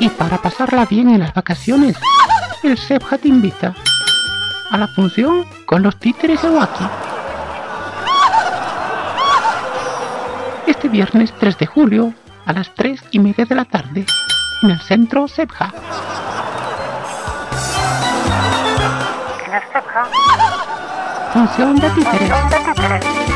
Y para pasarla bien en las vacaciones, el Sebja te invita a la función con los títeres de Wacky. Este viernes 3 de julio a las 3:30 de la tarde en el centro Sebja. En el Sebja. Función de títeres.